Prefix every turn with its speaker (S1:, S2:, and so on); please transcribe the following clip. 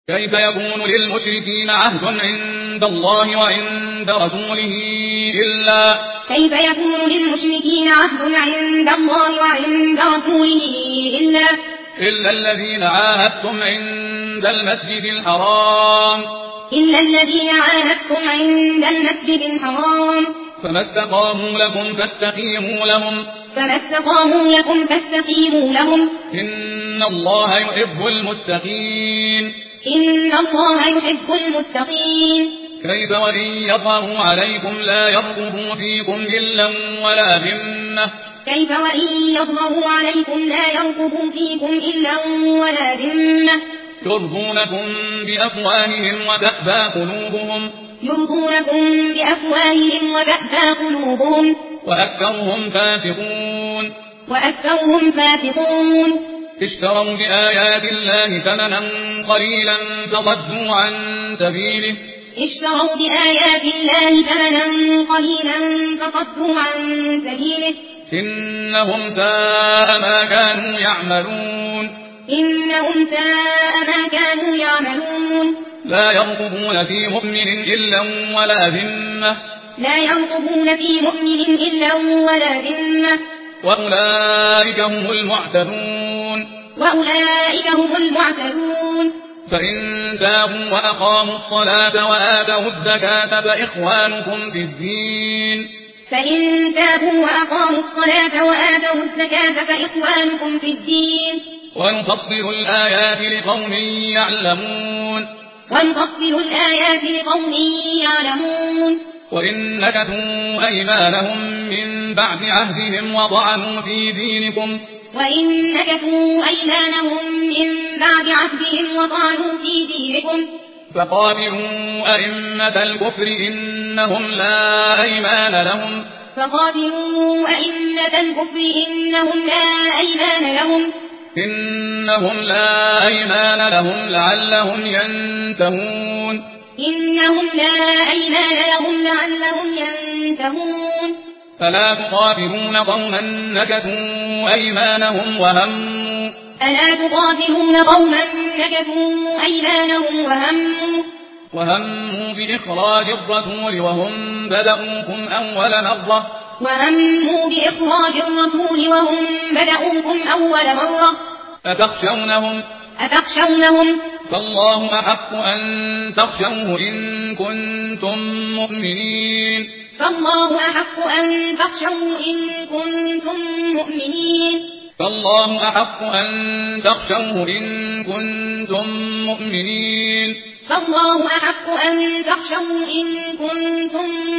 S1: كيف يكون للمشركين عهد عند الله وعند رسوله إلا الذين عاهدتم عند المسجد الحرام فما استقاموا لكم فاستقيموا لهم إن الله يحب المتقين كيف وإن يظهروا عليكم لا يرقبوا فيكم إلا ولا ذمة يرضونكم بأفواههم وتأبى قلوبهم وأكثرهم فاسقون اشتروا بآيات الله ثمنا قليلا فصدوا عن سبيله إنهم ساء ما كانوا يعملون لا يرقبون في مؤمن إلا ولا ذمة وأولئك هم المعتدون فإن تابوا وأقاموا الصلاة وآتوا الزكاة فإخوانكم في الدين ونفصل الآيات لقوم يعلمون وإن نكثوا أيمانهم من بعد عهدهم وطعنوا في دينكم فقاتلوا أئمة الكفر إنهم لا أيمان لهم لعلهم ينتهون فلا تقاتلون قوما نكثوا أيمانهم وهموا بإخراج الرسول وهم بدأوكم أول مرة أتخشونهم فالله أحق أن تخشوه إن كنتم مؤمنين